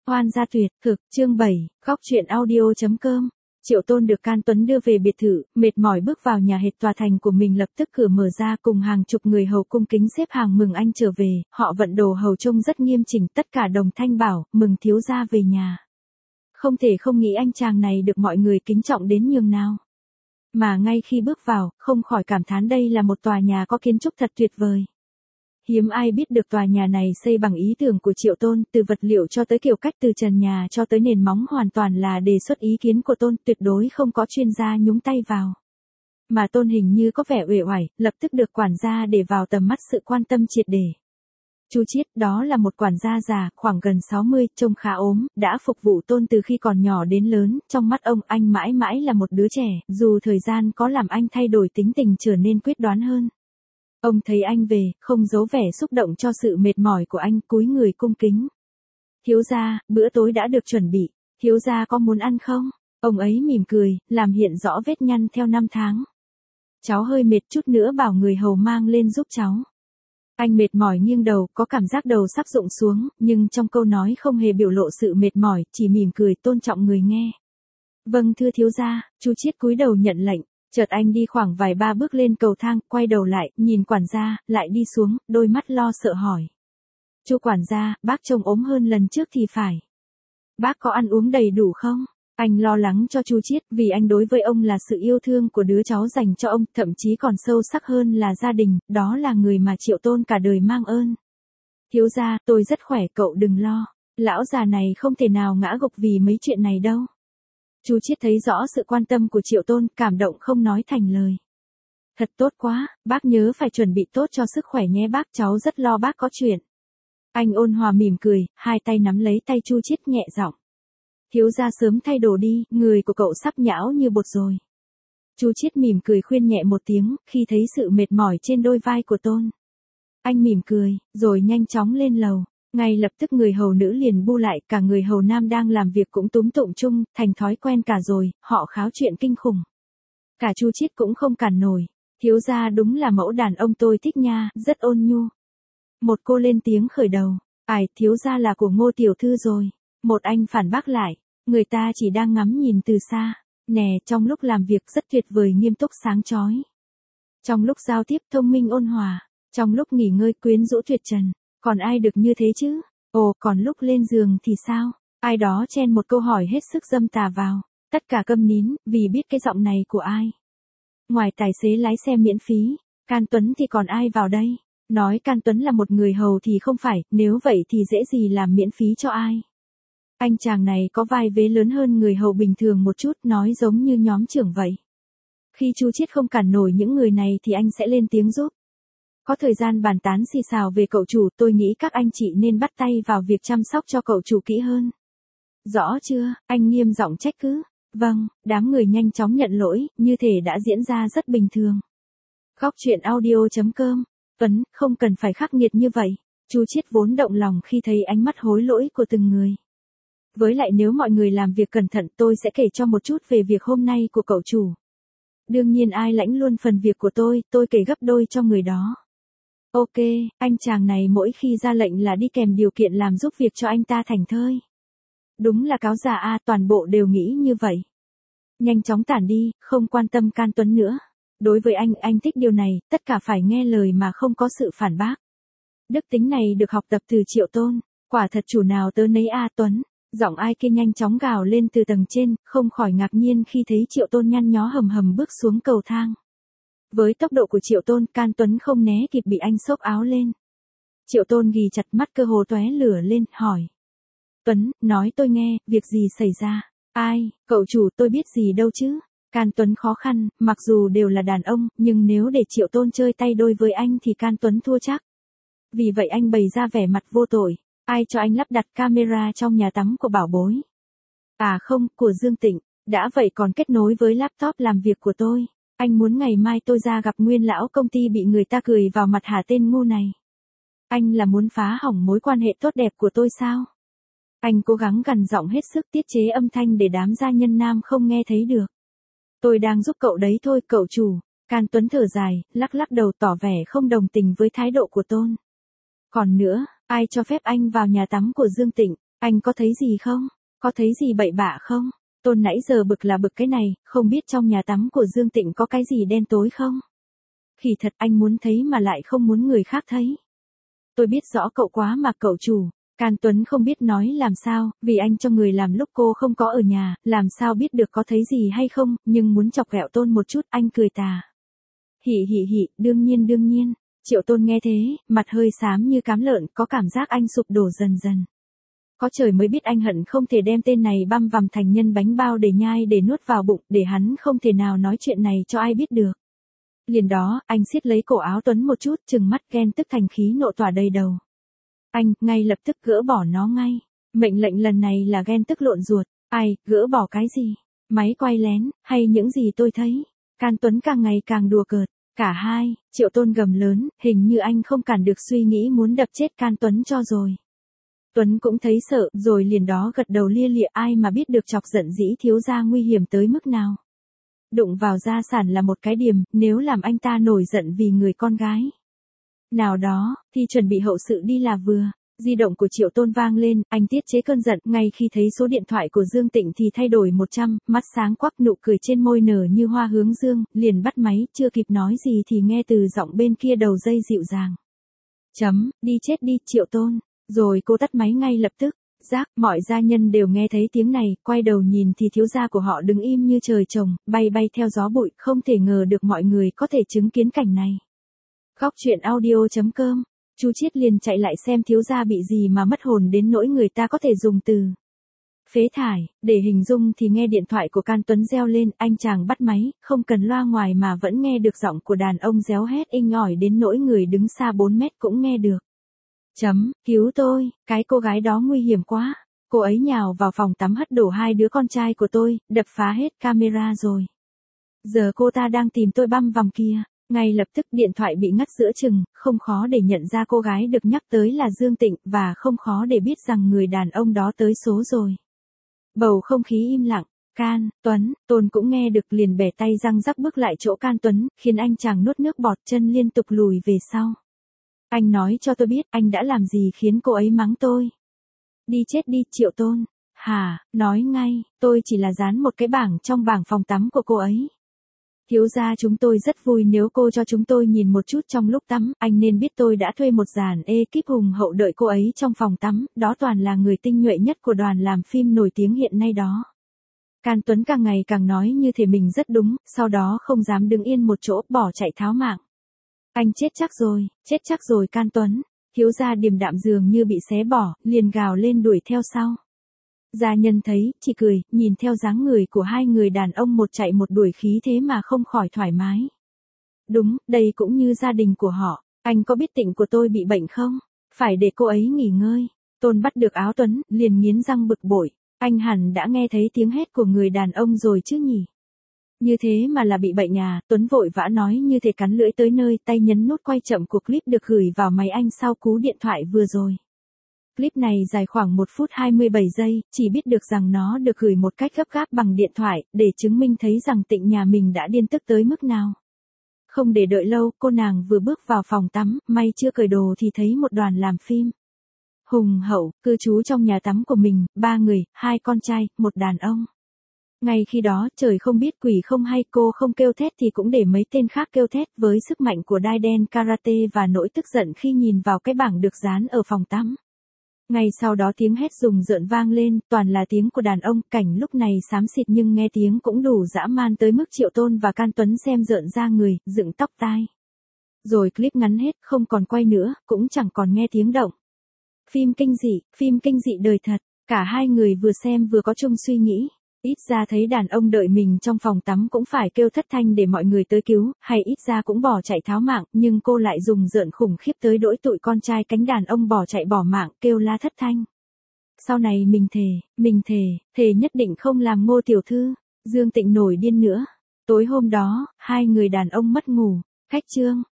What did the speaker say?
Hoan gia tuyệt, thực, chương 7, góc truyện audio.com. Triệu Tôn được Can Tuấn đưa về biệt thự, mệt mỏi bước vào nhà hệt tòa thành của mình, lập tức cửa mở ra, cùng hàng chục người hầu cung kính xếp hàng mừng anh trở về, họ vận đồ hầu trông rất nghiêm chỉnh, tất cả đồng thanh bảo, mừng thiếu gia về nhà. Không thể không nghĩ anh chàng này được mọi người kính trọng đến nhường nào. Mà ngay khi bước vào, không khỏi cảm thán đây là một tòa nhà có kiến trúc thật tuyệt vời. Hiếm ai biết được tòa nhà này xây bằng ý tưởng của Triệu Tôn, từ vật liệu cho tới kiểu cách, từ trần nhà cho tới nền móng hoàn toàn là đề xuất ý kiến của Tôn, tuyệt đối không có chuyên gia nhúng tay vào. Mà Tôn hình như có vẻ uể oải, lập tức được quản gia để vào tầm mắt sự quan tâm triệt để. Chu Chiết, đó là một quản gia già, khoảng gần 60, trông khá ốm, đã phục vụ Tôn từ khi còn nhỏ đến lớn, trong mắt ông anh mãi mãi là một đứa trẻ, dù thời gian có làm anh thay đổi tính tình trở nên quyết đoán hơn. Ông thấy anh về, không giấu vẻ xúc động cho sự mệt mỏi của anh, cúi người cung kính. Thiếu gia, bữa tối đã được chuẩn bị, thiếu gia có muốn ăn không? Ông ấy mỉm cười, làm hiện rõ vết nhăn theo năm tháng. Cháu hơi mệt, chút nữa bảo người hầu mang lên giúp cháu. Anh mệt mỏi nghiêng đầu, có cảm giác đầu sắp rụng xuống, nhưng trong câu nói không hề biểu lộ sự mệt mỏi, chỉ mỉm cười tôn trọng người nghe. Vâng thưa thiếu gia, Chu Chiết cúi đầu nhận lệnh. Chợt anh đi khoảng vài ba bước lên cầu thang, quay đầu lại, nhìn quản gia, lại đi xuống, đôi mắt lo sợ hỏi. Chu quản gia, bác trông ốm hơn lần trước thì phải. Bác có ăn uống đầy đủ không? Anh lo lắng cho Chu Chiết, vì anh đối với ông là sự yêu thương của đứa cháu dành cho ông, thậm chí còn sâu sắc hơn là gia đình, đó là người mà Triệu Tôn cả đời mang ơn. Thiếu gia, tôi rất khỏe, cậu đừng lo. Lão già này không thể nào ngã gục vì mấy chuyện này đâu. Chu Chiết thấy rõ sự quan tâm của Triệu Tôn, cảm động không nói thành lời. Thật tốt quá, bác nhớ phải chuẩn bị tốt cho sức khỏe nhé bác, cháu rất lo bác có chuyện. Anh ôn hòa mỉm cười, hai tay nắm lấy tay Chu Chiết nhẹ giọng. Thiếu gia sớm thay đồ đi, người của cậu sắp nhão như bột rồi. Chu Chiết mỉm cười khuyên nhẹ một tiếng, khi thấy sự mệt mỏi trên đôi vai của Tôn. Anh mỉm cười, rồi nhanh chóng lên lầu. Ngay lập tức người hầu nữ liền bu lại, cả người hầu nam đang làm việc cũng túm tụm chung, thành thói quen cả rồi, họ kháo chuyện kinh khủng. Cả Chu Chiết cũng không cản nổi, thiếu gia đúng là mẫu đàn ông tôi thích nha, rất ôn nhu. Một cô lên tiếng khởi đầu, thiếu gia là của Ngô tiểu thư rồi. Một anh phản bác lại, người ta chỉ đang ngắm nhìn từ xa, nè, trong lúc làm việc rất tuyệt vời, nghiêm túc sáng chói. Trong lúc giao tiếp thông minh ôn hòa, trong lúc nghỉ ngơi quyến rũ tuyệt trần. Còn ai được như thế chứ? Ồ, còn lúc lên giường thì sao? Ai đó chen một câu hỏi hết sức dâm tà vào. Tất cả câm nín, vì biết cái giọng này của ai. Ngoài tài xế lái xe miễn phí, Can Tuấn thì còn ai vào đây? Nói Can Tuấn là một người hầu thì không phải, nếu vậy thì dễ gì làm miễn phí cho ai. Anh chàng này có vai vế lớn hơn người hầu bình thường một chút, nói giống như nhóm trưởng vậy. Khi Chu Chiết không cản nổi những người này thì anh sẽ lên tiếng giúp. Có thời gian bàn tán xì xào về cậu chủ, tôi nghĩ các anh chị nên bắt tay vào việc chăm sóc cho cậu chủ kỹ hơn. Rõ chưa? Anh nghiêm giọng trách cứ. Vâng, đám người nhanh chóng nhận lỗi, như thể đã diễn ra rất bình thường. Góc truyện audio.com. Tuấn, không cần phải khắc nghiệt như vậy. Chu Chiết vốn động lòng khi thấy ánh mắt hối lỗi của từng người. Với lại nếu mọi người làm việc cẩn thận, tôi sẽ kể cho một chút về việc hôm nay của cậu chủ. Đương nhiên ai lãnh luôn phần việc của tôi kể gấp đôi cho người đó. Ok, anh chàng này mỗi khi ra lệnh là đi kèm điều kiện làm giúp việc cho anh ta thành thơi. Đúng là cáo già a, toàn bộ đều nghĩ như vậy. Nhanh chóng tản đi, không quan tâm Can Tuấn nữa. Đối với anh thích điều này, tất cả phải nghe lời mà không có sự phản bác. Đức tính này được học tập từ Triệu Tôn, quả thật chủ nào tớ nấy a Tuấn. Giọng ai kia nhanh chóng gào lên từ tầng trên, không khỏi ngạc nhiên khi thấy Triệu Tôn nhăn nhó hầm hầm bước xuống cầu thang. Với tốc độ của Triệu Tôn, Can Tuấn không né kịp bị anh xốc áo lên. Triệu Tôn ghì chặt mắt, cơ hồ tóe lửa lên, hỏi. Tuấn, nói tôi nghe, việc gì xảy ra? Ai, cậu chủ, tôi biết gì đâu chứ? Can Tuấn khó khăn, mặc dù đều là đàn ông, nhưng nếu để Triệu Tôn chơi tay đôi với anh thì Can Tuấn thua chắc. Vì vậy anh bày ra vẻ mặt vô tội. Ai cho anh lắp đặt camera trong nhà tắm của bảo bối? À không, của Dương Tịnh. Đã vậy còn kết nối với laptop làm việc của tôi. Anh muốn ngày mai tôi ra gặp nguyên lão công ty bị người ta cười vào mặt hả tên ngu này? Anh là muốn phá hỏng mối quan hệ tốt đẹp của tôi sao? Anh cố gắng gằn giọng hết sức tiết chế âm thanh để đám gia nhân nam không nghe thấy được. Tôi đang giúp cậu đấy thôi cậu chủ. Can Tuấn thở dài, lắc lắc đầu tỏ vẻ không đồng tình với thái độ của Tôn. Còn nữa, ai cho phép anh vào nhà tắm của Dương Tịnh? Anh có thấy gì không? Có thấy gì bậy bạ không? Tôn nãy giờ bực là bực cái này, không biết trong nhà tắm của Dương Tịnh có cái gì đen tối không? Khỉ thật anh muốn thấy mà lại không muốn người khác thấy. Tôi biết rõ cậu quá mà cậu chủ. Can Tuấn không biết nói làm sao, vì anh cho người làm lúc cô không có ở nhà, làm sao biết được có thấy gì hay không, nhưng muốn chọc ghẹo Tôn một chút, anh cười tà. Hỉ hỉ hỉ, đương nhiên. Triệu Tôn nghe thế, mặt hơi xám như cám lợn, có cảm giác anh sụp đổ dần dần. Có trời mới biết anh hận không thể đem tên này băm vằm thành nhân bánh bao để nhai để nuốt vào bụng, để hắn không thể nào nói chuyện này cho ai biết được. Liền đó, anh siết lấy cổ áo Tuấn một chút, trừng mắt ghen tức thành khí nộ tỏa đầy đầu. Anh, ngay lập tức gỡ bỏ nó ngay. Mệnh lệnh lần này là ghen tức lộn ruột. Ai, gỡ bỏ cái gì? Máy quay lén, hay những gì tôi thấy? Can Tuấn càng ngày càng đùa cợt. Cả hai, Triệu Tôn gầm lớn, hình như anh không cản được suy nghĩ muốn đập chết Can Tuấn cho rồi. Tuấn cũng thấy sợ, rồi liền đó gật đầu lia lịa, ai mà biết được chọc giận dĩ thiếu gia nguy hiểm tới mức nào. Đụng vào gia sản là một cái điểm, nếu làm anh ta nổi giận vì người con gái nào đó, thì chuẩn bị hậu sự đi là vừa. Di động của Triệu Tôn vang lên, anh tiết chế cơn giận, ngay khi thấy số điện thoại của Dương Tịnh thì thay đổi 100, mắt sáng quắc, nụ cười trên môi nở như hoa hướng dương, liền bắt máy, chưa kịp nói gì thì nghe từ giọng bên kia đầu dây dịu dàng. Đi chết đi, Triệu Tôn. Rồi cô tắt máy ngay lập tức. Mọi gia nhân đều nghe thấy tiếng này, quay đầu nhìn thì thiếu gia của họ đứng im như trời trồng, bay theo gió bụi, không thể ngờ được mọi người có thể chứng kiến cảnh này. Góc truyện audio.com. Chu Chiết liền chạy lại xem thiếu gia bị gì mà mất hồn đến nỗi người ta có thể dùng từ phế thải để hình dung, thì nghe điện thoại của Can Tuấn reo lên, anh chàng bắt máy, không cần loa ngoài mà vẫn nghe được giọng của đàn ông réo hét inh ỏi đến nỗi người đứng xa 4 mét cũng nghe được. Cứu tôi, cái cô gái đó nguy hiểm quá. Cô ấy nhào vào phòng tắm hất đổ 2 đứa con trai của tôi, đập phá hết camera rồi. Giờ cô ta đang tìm tôi băm vằm kia. Ngay lập tức điện thoại bị ngắt giữa chừng, không khó để nhận ra cô gái được nhắc tới là Dương Tịnh, và không khó để biết rằng người đàn ông đó tới số rồi. Bầu không khí im lặng, Can, Tuấn, Tôn cũng nghe được, liền bẻ tay răng rắc bước lại chỗ Can Tuấn, khiến anh chàng nuốt nước bọt, chân liên tục lùi về sau. Anh nói cho tôi biết, anh đã làm gì khiến cô ấy mắng tôi? Đi chết đi, Triệu Tôn. Hả, nói ngay, tôi chỉ là dán một cái bảng trong bảng phòng tắm của cô ấy. Thiếu gia chúng tôi rất vui nếu cô cho chúng tôi nhìn một chút trong lúc tắm, anh nên biết tôi đã thuê một dàn ekip hùng hậu đợi cô ấy trong phòng tắm, đó toàn là người tinh nhuệ nhất của đoàn làm phim nổi tiếng hiện nay đó. Can Tuấn càng ngày càng nói như thể mình rất đúng, sau đó không dám đứng yên một chỗ, bỏ chạy tháo mạng. Anh chết chắc rồi Can Tuấn. Thiếu gia điềm đạm dường như bị xé bỏ, liền gào lên đuổi theo sau. Gia nhân thấy, chỉ cười, nhìn theo dáng người của 2 người đàn ông một chạy một đuổi khí thế mà không khỏi thoải mái. Đúng, đây cũng như gia đình của họ. Anh có biết Tịnh của tôi bị bệnh không? Phải để cô ấy nghỉ ngơi. Tôn bắt được áo Tuấn, liền nghiến răng bực bội. Anh hẳn đã nghe thấy tiếng hét của người đàn ông rồi chứ nhỉ? Như thế mà là bị bệnh à? Tuấn vội vã nói như thể cắn lưỡi tới nơi, tay nhấn nút quay chậm của clip được gửi vào máy anh sau cú điện thoại vừa rồi. Clip này dài khoảng 1 phút 27 giây, chỉ biết được rằng nó được gửi một cách gấp gáp bằng điện thoại, để chứng minh thấy rằng Tịnh nhà mình đã điên tức tới mức nào. Không để đợi lâu, cô nàng vừa bước vào phòng tắm, may chưa cởi đồ thì thấy một đoàn làm phim hùng hậu, cư trú trong nhà tắm của mình, 3 người, 2 con trai, 1 đàn ông. Ngay khi đó, trời không biết quỷ không hay, cô không kêu thét thì cũng để mấy tên khác kêu thét, với sức mạnh của đai đen karate và nỗi tức giận khi nhìn vào cái bảng được dán ở phòng tắm. Ngay sau đó tiếng hét rùng rợn vang lên, toàn là tiếng của đàn ông, cảnh lúc này xám xịt nhưng nghe tiếng cũng đủ dã man tới mức Triệu Tôn và Can Tuấn xem rợn da người, dựng tóc tai. Rồi clip ngắn hết, không còn quay nữa, cũng chẳng còn nghe tiếng động. Phim kinh dị đời thật, cả 2 người vừa xem vừa có chung suy nghĩ. Ít ra thấy đàn ông đợi mình trong phòng tắm cũng phải kêu thất thanh để mọi người tới cứu, hay ít ra cũng bỏ chạy tháo mạng, nhưng cô lại dùng rợn khủng khiếp tới đỗi tụi con trai cánh đàn ông bỏ chạy bỏ mạng, kêu la thất thanh. Sau này mình thề nhất định không làm Ngô tiểu thư. Dương Tịnh nổi điên nữa. Tối hôm đó, 2 người đàn ông mất ngủ. Khách trương,